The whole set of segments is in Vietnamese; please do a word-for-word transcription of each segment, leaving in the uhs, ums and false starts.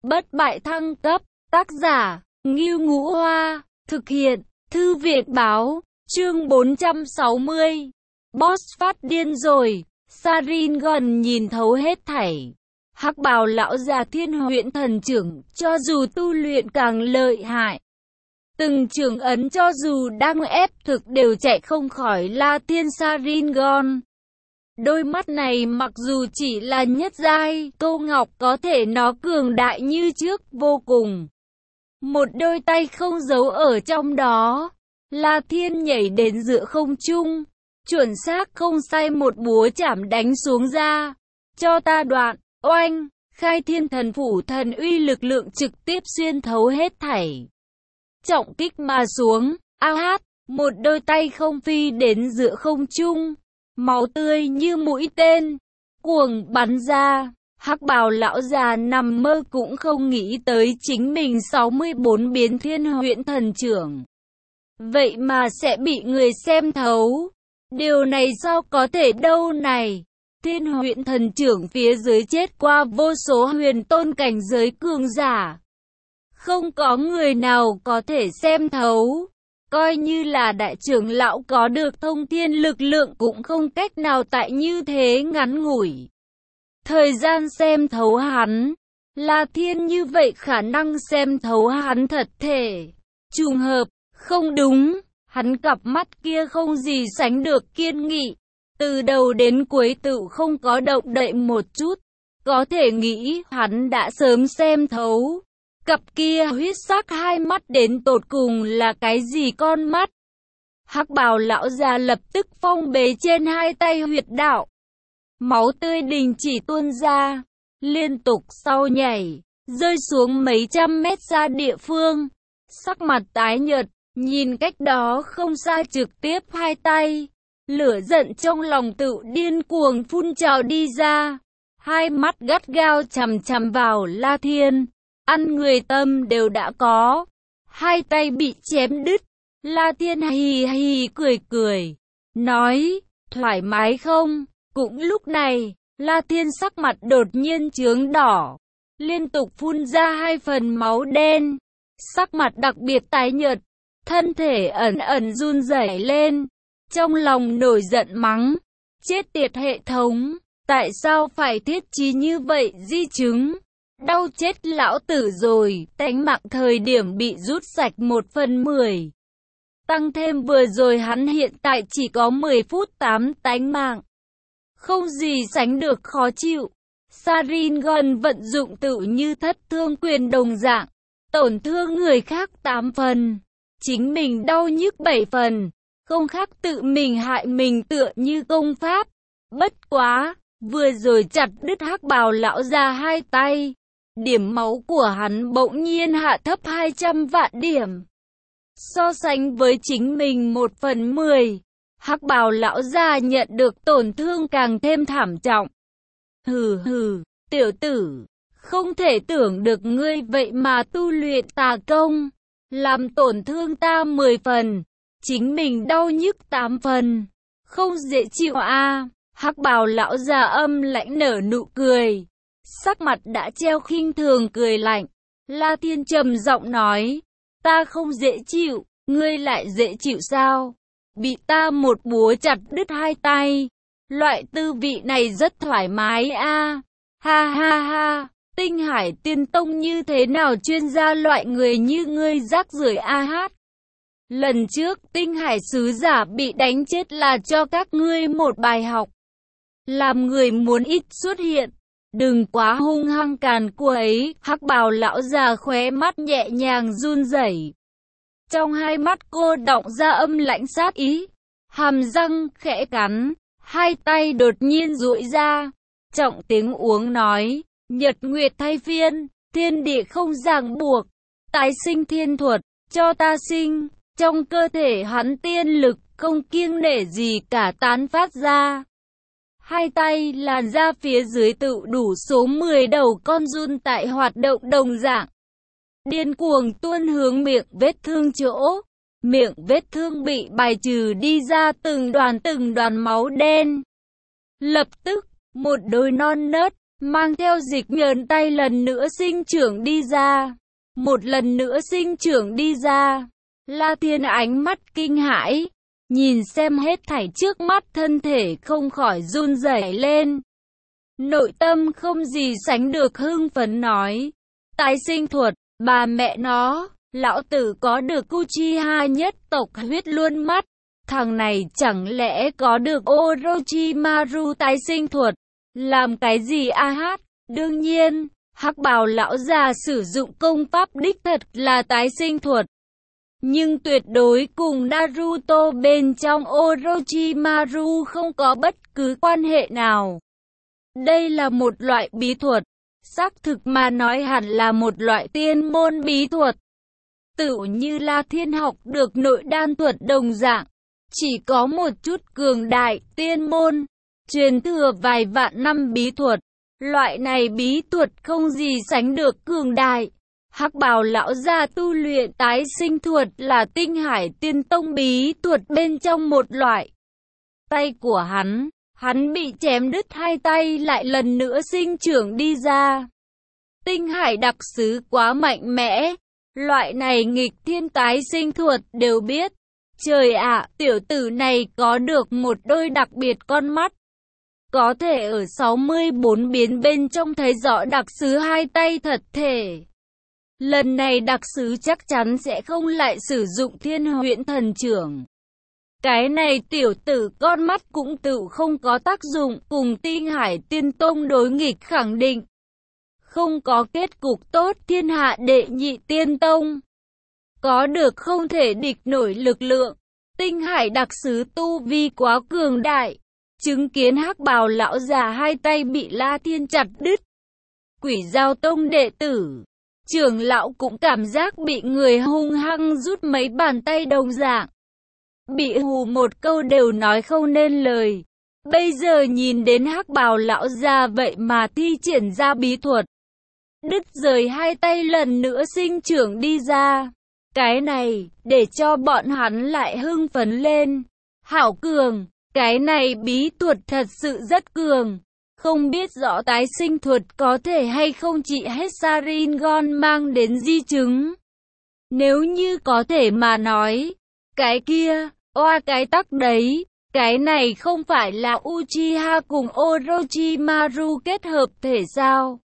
Bất bại thăng cấp, tác giả, Ngưu Ngũ Hoa, thực hiện, Thư viện Báo, chương bốn trăm sáu mươi. Boss phát điên rồi, Sharingan nhìn thấu hết thảy. Hắc bào lão già Thiên Huyễn Thần Trưởng, cho dù tu luyện càng lợi hại, từng trường ấn cho dù đang ép thực đều chạy không khỏi La Thiên Sharingan. Đôi mắt này mặc dù chỉ là nhất giai, câu ngọc có thể nó cường đại như trước vô cùng. Một đôi tay không giấu ở trong đó. La Thiên nhảy đến giữa không trung, chuẩn xác không sai một búa chảm đánh xuống ra. Cho ta đoạn, oanh, khai thiên thần phủ thần uy lực lượng trực tiếp xuyên thấu hết thảy. Trọng kích mà xuống, a hát, một đôi tay không phi đến giữa không trung. Máu tươi như mũi tên, cuồng bắn ra. Hắc bào lão già nằm mơ cũng không nghĩ tới chính mình sáu mươi bốn biến Thiên Huyễn Thần Trưởng vậy mà sẽ bị người xem thấu. Điều này sao có thể đâu này. Thiên Huyễn Thần Trưởng phía dưới chết qua vô số huyền tôn cảnh giới cường giả, không có người nào có thể xem thấu. Coi như là đại trưởng lão có được thông thiên lực lượng cũng không cách nào tại như thế ngắn ngủi thời gian xem thấu hắn. La Thiên như vậy khả năng xem thấu hắn thật thể. Trùng hợp, không đúng, hắn cặp mắt kia không gì sánh được kiên nghị. Từ đầu đến cuối tự không có động đậy một chút. Có thể nghĩ hắn đã sớm xem thấu. Cặp kia huyết sắc hai mắt đến tột cùng là cái gì con mắt. Hắc bào lão già lập tức phong bế trên hai tay huyệt đạo. Máu tươi đình chỉ tuôn ra, liên tục sau nhảy, rơi xuống mấy trăm mét xa địa phương. Sắc mặt tái nhợt, nhìn cách đó không xa trực tiếp hai tay. Lửa giận trong lòng tự điên cuồng phun trào đi ra. Hai mắt gắt gao chằm chằm vào La Thiên. Ăn người tâm đều đã có. Hai tay bị chém đứt. La Thiên hì hì cười cười, nói, thoải mái không? Cũng lúc này, La Thiên sắc mặt đột nhiên chướng đỏ, liên tục phun ra hai phần máu đen. Sắc mặt đặc biệt tái nhợt, thân thể ẩn ẩn run rẩy lên. Trong lòng nổi giận mắng, chết tiệt hệ thống, tại sao phải thiết trí như vậy di chứng? Đau chết lão tử rồi, tánh mạng thời điểm bị rút sạch một phần mười. Tăng thêm vừa rồi hắn hiện tại chỉ có mười phút tám tánh mạng. Không gì sánh được khó chịu. Sharingan vận dụng tự như thất thương quyền đồng dạng. Tổn thương người khác tám phần. Chính mình đau nhức bảy phần. Không khác tự mình hại mình tựa như công pháp. Bất quá, vừa rồi chặt đứt hắc bào lão già hai tay. Điểm máu của hắn bỗng nhiên hạ thấp hai trăm vạn điểm. So sánh với chính mình một phần mười, hắc bào lão già nhận được tổn thương càng thêm thảm trọng. Hừ hừ, tiểu tử, không thể tưởng được ngươi vậy mà tu luyện tà công, làm tổn thương ta mười phần, chính mình đau nhức tám phần, không dễ chịu a. À. Hắc bào lão già âm lãnh nở nụ cười, sắc mặt đã treo khinh thường cười lạnh. La Thiên trầm giọng nói, ta không dễ chịu, ngươi lại dễ chịu sao? Bị ta một búa chặt đứt hai tay, loại tư vị này rất thoải mái a. À. Ha ha ha, Tinh Hải Tiên Tông như thế nào chuyên gia loại người như ngươi rác rưởi a hát. Lần trước Tinh Hải sứ giả bị đánh chết là cho các ngươi một bài học. Làm người muốn ít xuất hiện, đừng quá hung hăng càn quấy. Hắc bào lão già khóe mắt nhẹ nhàng run rẩy. Trong hai mắt cô đọng ra âm lãnh sát ý, hàm răng khẽ cắn, hai tay đột nhiên duỗi ra, trọng tiếng uống nói, nhật nguyệt thay phiên, thiên địa không ràng buộc, tái sinh thiên thuật, cho ta sinh. Trong cơ thể hắn tiên lực không kiêng nể gì cả tán phát ra. Hai tay làn da phía dưới tự đủ số mười đầu con giun tại hoạt động đồng dạng. Điên cuồng tuôn hướng miệng vết thương chỗ. Miệng vết thương bị bài trừ đi ra từng đoàn từng đoàn máu đen. Lập tức, một đôi non nớt, mang theo dịch nhờn tay lần nữa sinh trưởng đi ra. Một lần nữa sinh trưởng đi ra. La Thiên ánh mắt kinh hãi, nhìn xem hết thảy trước mắt, thân thể không khỏi run rẩy lên. Nội tâm không gì sánh được hưng phấn nói, tái sinh thuật, bà mẹ nó, lão tử có được Uchiha nhất tộc huyết luôn mắt. Thằng này chẳng lẽ có được Orochimaru tái sinh thuật? Làm cái gì a hát? Đương nhiên, hắc bào lão già sử dụng công pháp đích thật là tái sinh thuật. Nhưng tuyệt đối cùng Naruto bên trong Orochimaru không có bất cứ quan hệ nào. Đây là một loại bí thuật, xác thực mà nói hẳn là một loại tiên môn bí thuật. Tựu như La Thiên học được nội đan thuật đồng dạng, chỉ có một chút cường đại, tiên môn, truyền thừa vài vạn năm bí thuật. Loại này bí thuật không gì sánh được cường đại. Hắc bào lão gia tu luyện tái sinh thuật là Tinh Hải Tiên Tông bí thuật bên trong một loại. Tay của hắn, hắn bị chém đứt hai tay lại lần nữa sinh trưởng đi ra. Tinh Hải đặc sứ quá mạnh mẽ, loại này nghịch thiên tái sinh thuật đều biết. Trời ạ, tiểu tử này có được một đôi đặc biệt con mắt. Có thể ở sáu mươi bốn biến bên trong thấy rõ đặc sứ hai tay thật thể. Lần này đặc sứ chắc chắn sẽ không lại sử dụng Thiên Huyễn Thần Chưởng. Cái này tiểu tử con mắt cũng tự không có tác dụng, cùng Tinh Hải Tiên Tông đối nghịch khẳng định. Không có kết cục tốt, thiên hạ đệ nhị tiên tông. Có được không thể địch nổi lực lượng. Tinh Hải đặc sứ tu vi quá cường đại. Chứng kiến hắc bào lão già hai tay bị La Thiên chặt đứt. Quỷ Giao Tông đệ tử, trưởng lão cũng cảm giác bị người hung hăng rút mấy bàn tay đồng dạng. Bị hù một câu đều nói không nên lời. Bây giờ nhìn đến hắc bào lão già vậy mà thi triển ra bí thuật. Đứt rời hai tay lần nữa sinh trưởng đi ra. Cái này, để cho bọn hắn lại hưng phấn lên. Hảo cường, cái này bí thuật thật sự rất cường. Không biết rõ tái sinh thuật có thể hay không trị hết Sharingan mang đến di chứng. Nếu như có thể mà nói, cái kia, oa cái tắc đấy, cái này không phải là Uchiha cùng Orochimaru kết hợp thể sao?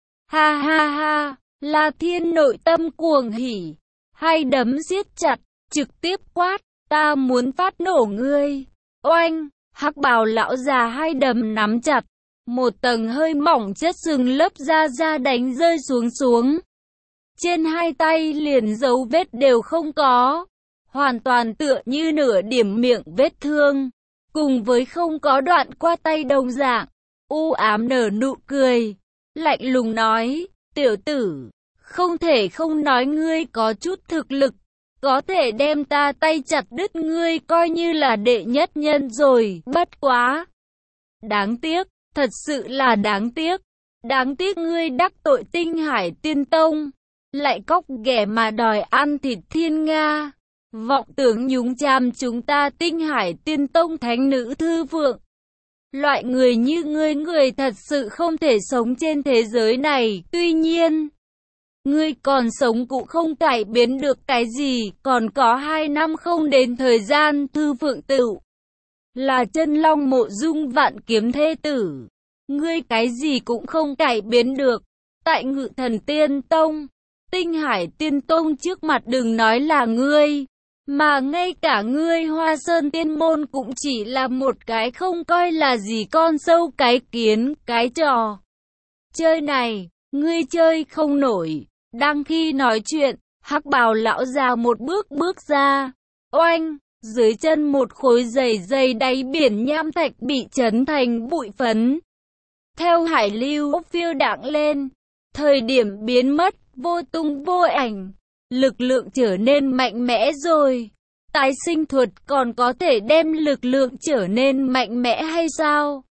Ha ha ha, La Thiên nội tâm cuồng hỉ, hai đấm siết chặt, trực tiếp quát, ta muốn phát nổ ngươi. Oanh, hắc bào lão già hai đấm nắm chặt, một tầng hơi mỏng chất sừng lớp da da đánh rơi xuống xuống. Trên hai tay liền dấu vết đều không có, hoàn toàn tựa như nửa điểm miệng vết thương, cùng với không có đoạn qua tay đồng dạng. U ám nở nụ cười, lạnh lùng nói, tiểu tử, không thể không nói ngươi có chút thực lực, có thể đem ta tay chặt đứt ngươi coi như là đệ nhất nhân rồi, bất quá. Đáng tiếc, thật sự là đáng tiếc, đáng tiếc ngươi đắc tội Tinh Hải Tiên Tông, lại cóc ghẻ mà đòi ăn thịt thiên nga, vọng tưởng nhúng chàm chúng ta Tinh Hải Tiên Tông thánh nữ thư vượng. Loại người như ngươi người thật sự không thể sống trên thế giới này, tuy nhiên, ngươi còn sống cũng không cải biến được cái gì, còn có hai năm không đến thời gian thư vượng tựu là chân long mộ dung vạn kiếm thê tử. Ngươi cái gì cũng không cải biến được, tại Ngự Thần Tiên Tông, Tinh Hải Tiên Tông trước mặt đừng nói là ngươi, mà ngay cả ngươi Hoa Sơn Tiên Môn cũng chỉ là một cái không coi là gì con sâu cái kiến, cái trò chơi này, ngươi chơi không nổi. Đang khi nói chuyện, hắc bào lão già một bước bước ra, oanh, dưới chân một khối dày dày đáy biển nham thạch bị chấn thành bụi phấn. Theo hải lưu phiêu đãng lên, thời điểm biến mất, vô tung vô ảnh, lực lượng trở nên mạnh mẽ rồi. Tái sinh thuật còn có thể đem lực lượng trở nên mạnh mẽ hay sao?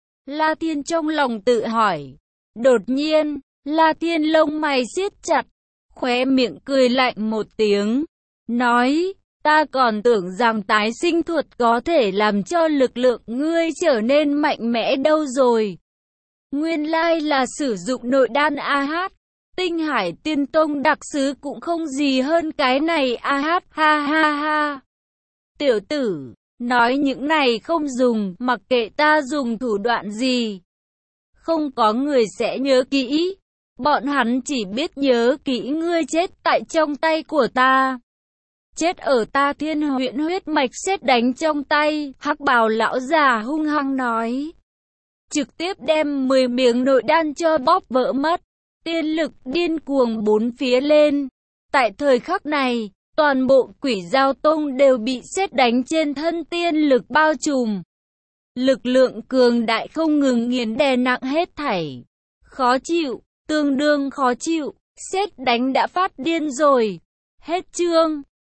La Thiên trong lòng tự hỏi. Đột nhiên, La Thiên lông mày siết chặt, khóe miệng cười lạnh một tiếng, nói, ta còn tưởng rằng tái sinh thuật có thể làm cho lực lượng ngươi trở nên mạnh mẽ đâu rồi. Nguyên lai là sử dụng nội đan a hát. Tinh Hải Tiên Tông đặc sứ cũng không gì hơn cái này a hát, ha ha ha. Tiểu tử, nói những này không dùng, mặc kệ ta dùng thủ đoạn gì. Không có người sẽ nhớ kỹ. Bọn hắn chỉ biết nhớ kỹ ngươi chết tại trong tay của ta. Chết ở ta Thiên huyện huyết mạch sét đánh trong tay, hắc bào lão già hung hăng nói. Trực tiếp đem mười miếng nội đan cho bóp vỡ mất. Tiên lực điên cuồng bốn phía lên. Tại thời khắc này, toàn bộ Quỷ Dao Tông đều bị sét đánh trên thân tiên lực bao trùm. Lực lượng cường đại không ngừng nghiền đè nặng hết thảy. Khó chịu, tương đương khó chịu, sét đánh đã phát điên rồi. Hết chương.